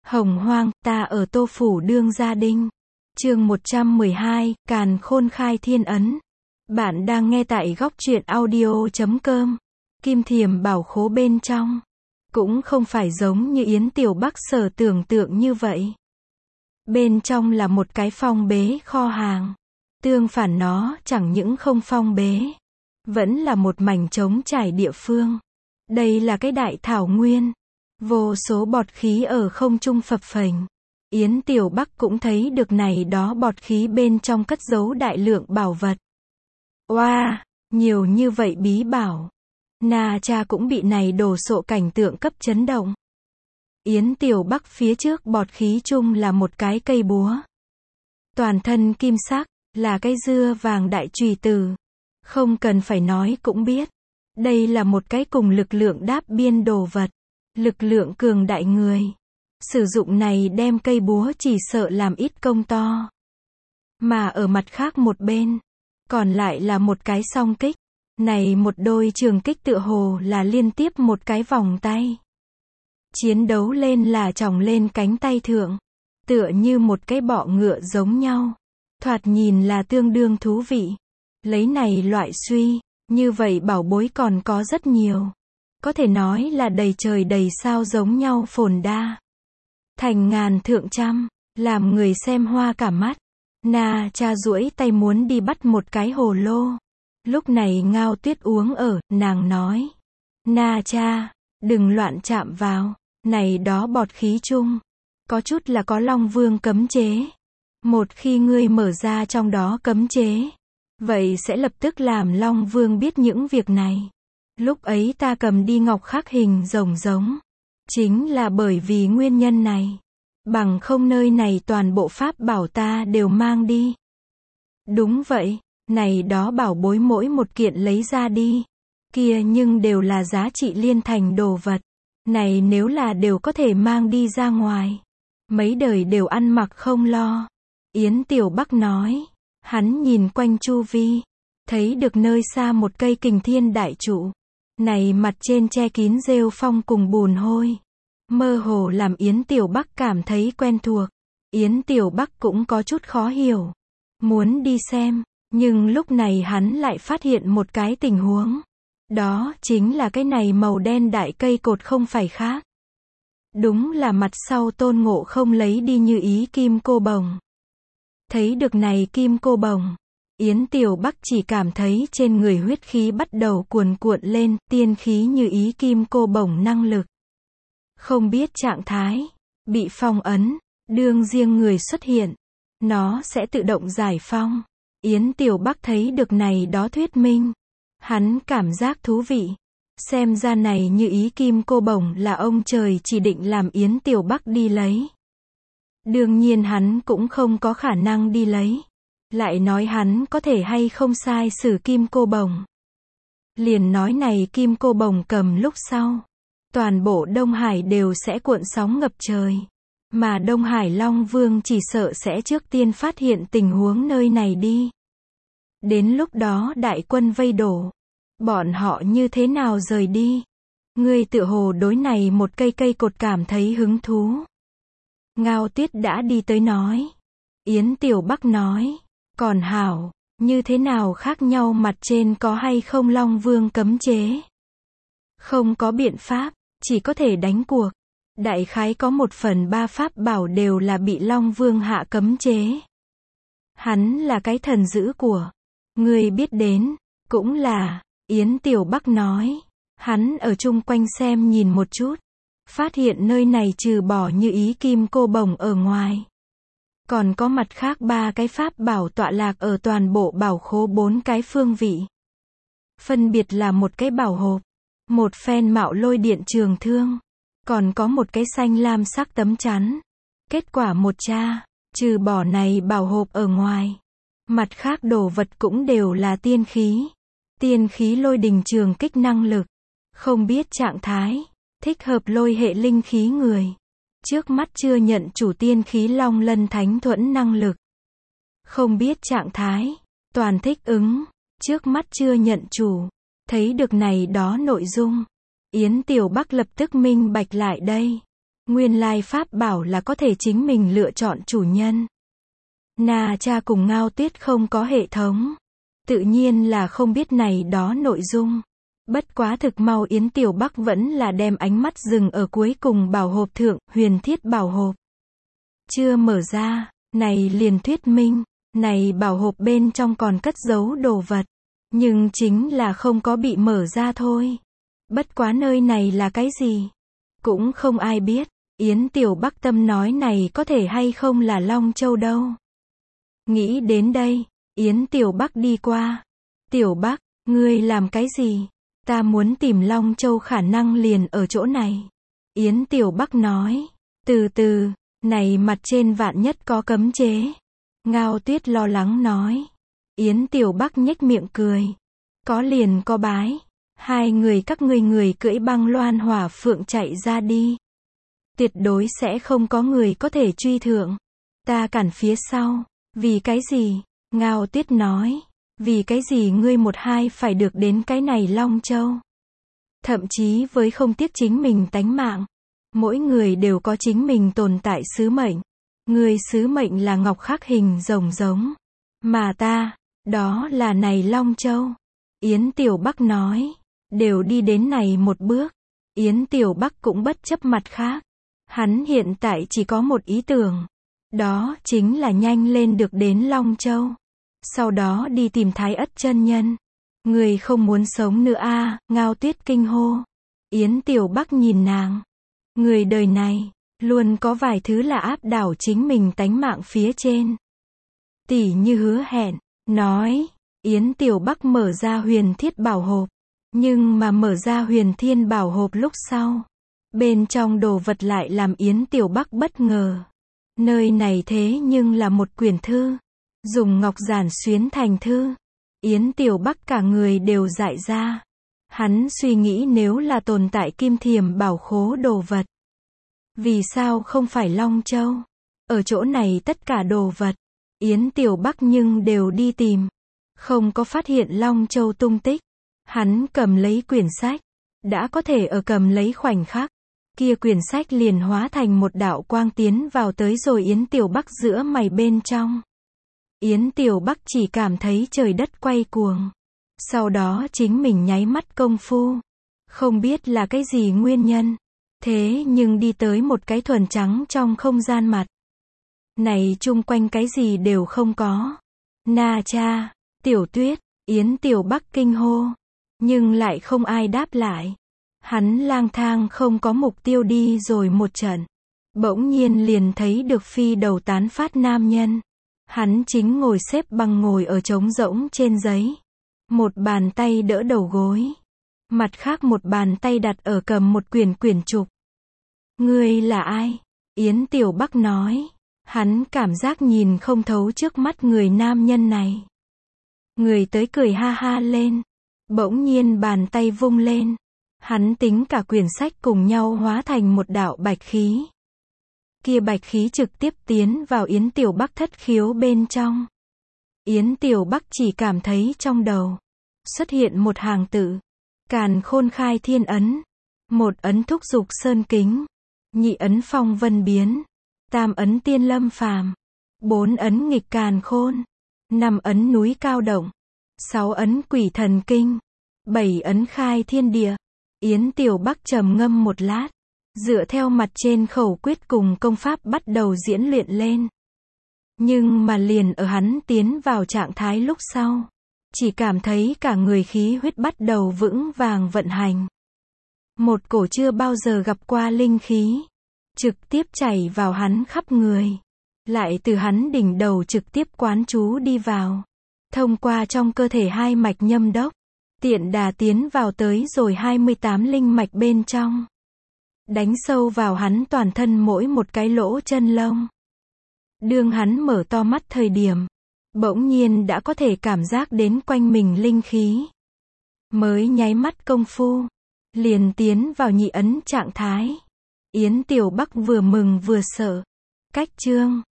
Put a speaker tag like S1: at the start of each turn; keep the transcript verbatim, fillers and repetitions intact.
S1: Hồng hoang, ta ở Tô Phủ Đương Gia Đinh. Chương một trăm mười hai, Càn Khôn Khai Thiên Ấn. Bạn đang nghe tại góc truyện audio chấm com. Kim Thiềm Bảo Khố bên trong cũng không phải giống như Yến Tiểu Bắc sở tưởng tượng như vậy. Bên trong là một cái phong bế kho hàng. Tương phản nó chẳng những không phong bế, vẫn là một mảnh trống trải địa phương. Đây là cái đại thảo nguyên. Vô số bọt khí ở không trung phập phềnh. Yến Tiểu Bắc cũng thấy được này đó bọt khí bên trong cất giấu đại lượng bảo vật. Oa, wow, nhiều như vậy bí bảo. Na Cha cũng bị này đồ sộ cảnh tượng cấp chấn động. Yến Tiểu Bắc phía trước bọt khí chung là một cái cây búa. Toàn thân kim sắc, là cái dưa vàng đại chùy từ. Không cần phải nói cũng biết. Đây là một cái cùng lực lượng đáp biên đồ vật. Lực lượng cường đại người. Sử dụng này đem cây búa chỉ sợ làm ít công to. Mà ở mặt khác một bên, còn lại là một cái song kích. Này một đôi trường kích tựa hồ là liên tiếp một cái vòng tay. Chiến đấu lên là chồng lên cánh tay thượng. Tựa như một cái bọ ngựa giống nhau. Thoạt nhìn là tương đương thú vị. Lấy này loại suy, như vậy bảo bối còn có rất nhiều. Có thể nói là đầy trời đầy sao giống nhau phồn đa. Thành ngàn thượng trăm, làm người xem hoa cả mắt. Na Cha duỗi tay muốn đi bắt một cái hồ lô. Lúc này Ngao Tuyết uống ở, nàng nói. Na Cha, đừng loạn chạm vào, này đó bọt khí chung. Có chút là có Long Vương cấm chế. Một khi ngươi mở ra trong đó cấm chế, vậy sẽ lập tức làm Long Vương biết những việc này. Lúc ấy ta cầm đi ngọc khắc hình rồng giống. Chính là bởi vì nguyên nhân này. Bằng không nơi này toàn bộ pháp bảo ta đều mang đi. Đúng vậy, này đó bảo bối mỗi một kiện lấy ra đi. Kia nhưng đều là giá trị liên thành đồ vật. Này nếu là đều có thể mang đi ra ngoài. Mấy đời đều ăn mặc không lo. Yến Tiểu Bắc nói. Hắn nhìn quanh chu vi. Thấy được nơi xa một cây kình thiên đại trụ. Này mặt trên che kín rêu phong cùng bùn hôi. Mơ hồ làm Yến Tiểu Bắc cảm thấy quen thuộc. Yến Tiểu Bắc cũng có chút khó hiểu. Muốn đi xem, nhưng lúc này hắn lại phát hiện một cái tình huống. Đó chính là cái này màu đen đại cây cột không phải khác. Đúng là mặt sau Tôn Ngộ Không lấy đi như ý kim cô bồng. Thấy được này kim cô bồng, Yến Tiểu Bắc chỉ cảm thấy trên người huyết khí bắt đầu cuồn cuộn lên, tiên khí như ý kim cô bồng năng lực. Không biết trạng thái, bị phong ấn, đương riêng người xuất hiện, nó sẽ tự động giải phong. Yến Tiểu Bắc thấy được này đó thuyết minh. Hắn cảm giác thú vị. Xem ra này như ý kim cô bồng là ông trời chỉ định làm Yến Tiểu Bắc đi lấy. Đương nhiên hắn cũng không có khả năng đi lấy. Lại nói hắn có thể hay không sai sử kim cô bồng. Liền nói này kim cô bồng cầm lúc sau. Toàn bộ Đông Hải đều sẽ cuộn sóng ngập trời. Mà Đông Hải Long Vương chỉ sợ sẽ trước tiên phát hiện tình huống nơi này đi. Đến lúc đó đại quân vây đổ. Bọn họ như thế nào rời đi? Ngươi tựa hồ đối này một cây cây cột cảm thấy hứng thú. Ngao Tuyết đã đi tới nói. Yến Tiểu Bắc nói. Còn hảo, như thế nào khác nhau mặt trên có hay không Long Vương cấm chế? Không có biện pháp, chỉ có thể đánh cuộc. Đại khái có một phần ba pháp bảo đều là bị Long Vương hạ cấm chế. Hắn là cái thần dữ của. Người biết đến, cũng là, Yến Tiểu Bắc nói. Hắn ở chung quanh xem nhìn một chút. Phát hiện nơi này trừ bỏ như ý kim cô bồng ở ngoài. Còn có mặt khác ba cái pháp bảo tọa lạc ở toàn bộ bảo khố bốn cái phương vị. Phân biệt là một cái bảo hộp, một phen mạo lôi điện trường thương, còn có một cái xanh lam sắc tấm chắn. Kết quả một tra, trừ bỏ này bảo hộp ở ngoài. Mặt khác đồ vật cũng đều là tiên khí. Tiên khí lôi đình trường kích năng lực. Không biết trạng thái, thích hợp lôi hệ linh khí người. Trước mắt chưa nhận chủ tiên khí long lân thánh thuẫn năng lực. Không biết trạng thái, toàn thích ứng. Trước mắt chưa nhận chủ. Thấy được này đó nội dung. Yến Tiểu Bắc lập tức minh bạch lại đây. Nguyên lai pháp bảo là có thể chính mình lựa chọn chủ nhân. Na Cha cùng Ngao Tuyết không có hệ thống. Tự nhiên là không biết này đó nội dung. Bất quá thực mau Yến Tiểu Bắc vẫn là đem ánh mắt dừng ở cuối cùng bảo hộp thượng, huyền thiết bảo hộp. Chưa mở ra, này liền thuyết minh, này bảo hộp bên trong còn cất giấu đồ vật. Nhưng chính là không có bị mở ra thôi. Bất quá nơi này là cái gì? Cũng không ai biết. Yến Tiểu Bắc tâm nói này có thể hay không là Long Châu đâu. Nghĩ đến đây, Yến Tiểu Bắc đi qua. Tiểu Bắc, ngươi làm cái gì? Ta muốn tìm Long Châu khả năng liền ở chỗ này. Yến Tiểu Bắc nói. Từ từ, này mặt trên vạn nhất có cấm chế. Ngao Tuyết lo lắng nói. Yến Tiểu Bắc nhếch miệng cười. Có liền có bái. Hai người các ngươi người cưỡi băng loan hỏa phượng chạy ra đi. Tuyệt đối sẽ không có người có thể truy thượng. Ta cản phía sau. Vì cái gì? Ngao Tuyết nói. Vì cái gì ngươi một hai phải được đến cái này Long Châu? Thậm chí với không tiếc chính mình tánh mạng. Mỗi người đều có chính mình tồn tại sứ mệnh. Ngươi sứ mệnh là ngọc khắc hình rồng giống. Mà ta, đó là này Long Châu. Yến Tiểu Bắc nói. Đều đi đến này một bước. Yến Tiểu Bắc cũng bất chấp mặt khác. Hắn hiện tại chỉ có một ý tưởng. Đó chính là nhanh lên được đến Long Châu. Sau đó đi tìm Thái Ất chân nhân. Người không muốn sống nữa a à, Ngao Tuyết kinh hô. Yến Tiểu Bắc nhìn nàng. Người đời này, luôn có vài thứ là áp đảo chính mình tánh mạng phía trên. Tỷ như hứa hẹn, nói. Yến Tiểu Bắc mở ra huyền thiết bảo hộp. Nhưng mà mở ra huyền thiên bảo hộp lúc sau. Bên trong đồ vật lại làm Yến Tiểu Bắc bất ngờ. Nơi này thế nhưng là một quyển thư. Dùng ngọc giản xuyến thành thư. Yến Tiểu Bắc cả người đều dại ra. Hắn suy nghĩ nếu là tồn tại kim thiềm bảo khố đồ vật. Vì sao không phải Long Châu? Ở chỗ này tất cả đồ vật. Yến Tiểu Bắc nhưng đều đi tìm. Không có phát hiện Long Châu tung tích. Hắn cầm lấy quyển sách. Đã có thể ở cầm lấy khoảnh khắc. Kia quyển sách liền hóa thành một đạo quang tiến vào tới rồi Yến Tiểu Bắc giữa mày bên trong. Yến Tiểu Bắc chỉ cảm thấy trời đất quay cuồng. Sau đó chính mình nháy mắt công phu. Không biết là cái gì nguyên nhân. Thế nhưng đi tới một cái thuần trắng trong không gian mặt. Này chung quanh cái gì đều không có. Na Cha, Tiểu Tuyết, Yến Tiểu Bắc kinh hô. Nhưng lại không ai đáp lại. Hắn lang thang không có mục tiêu đi rồi một trận. Bỗng nhiên liền thấy được phi đầu tán phát nam nhân. Hắn chính ngồi xếp bằng ngồi ở trống rỗng trên giấy. Một bàn tay đỡ đầu gối. Mặt khác một bàn tay đặt ở cầm một quyển quyển trục. Ngươi là ai? Yến Tiểu Bắc nói. Hắn cảm giác nhìn không thấu trước mắt người nam nhân này. Người tới cười ha ha lên. Bỗng nhiên bàn tay vung lên. Hắn tính cả quyển sách cùng nhau hóa thành một đạo bạch khí. Kia bạch khí trực tiếp tiến vào Yến Tiểu Bắc thất khiếu bên trong. Yến Tiểu Bắc chỉ cảm thấy trong đầu xuất hiện một hàng tự. Càn khôn khai thiên ấn. Một ấn thúc dục sơn kính. Nhị ấn phong vân biến. Tam ấn tiên lâm phàm. Bốn ấn nghịch càn khôn. Năm ấn núi cao động. Sáu ấn quỷ thần kinh. Bảy ấn khai thiên địa. Yến Tiểu Bắc trầm ngâm một lát. Dựa theo mặt trên khẩu quyết cùng công pháp bắt đầu diễn luyện lên. Nhưng mà liền ở hắn tiến vào trạng thái lúc sau. Chỉ cảm thấy cả người khí huyết bắt đầu vững vàng vận hành. Một cổ chưa bao giờ gặp qua linh khí. Trực tiếp chảy vào hắn khắp người. Lại từ hắn đỉnh đầu trực tiếp quán chú đi vào. Thông qua trong cơ thể hai mạch nhâm đốc. Tiện đà tiến vào tới rồi hai mươi tám linh mạch bên trong. Đánh sâu vào hắn toàn thân mỗi một cái lỗ chân lông. Đương hắn mở to mắt thời điểm. Bỗng nhiên đã có thể cảm giác đến quanh mình linh khí. Mới nháy mắt công phu. Liền tiến vào nhị ấn trạng thái. Yến Tiểu Bắc vừa mừng vừa sợ. Cách chương.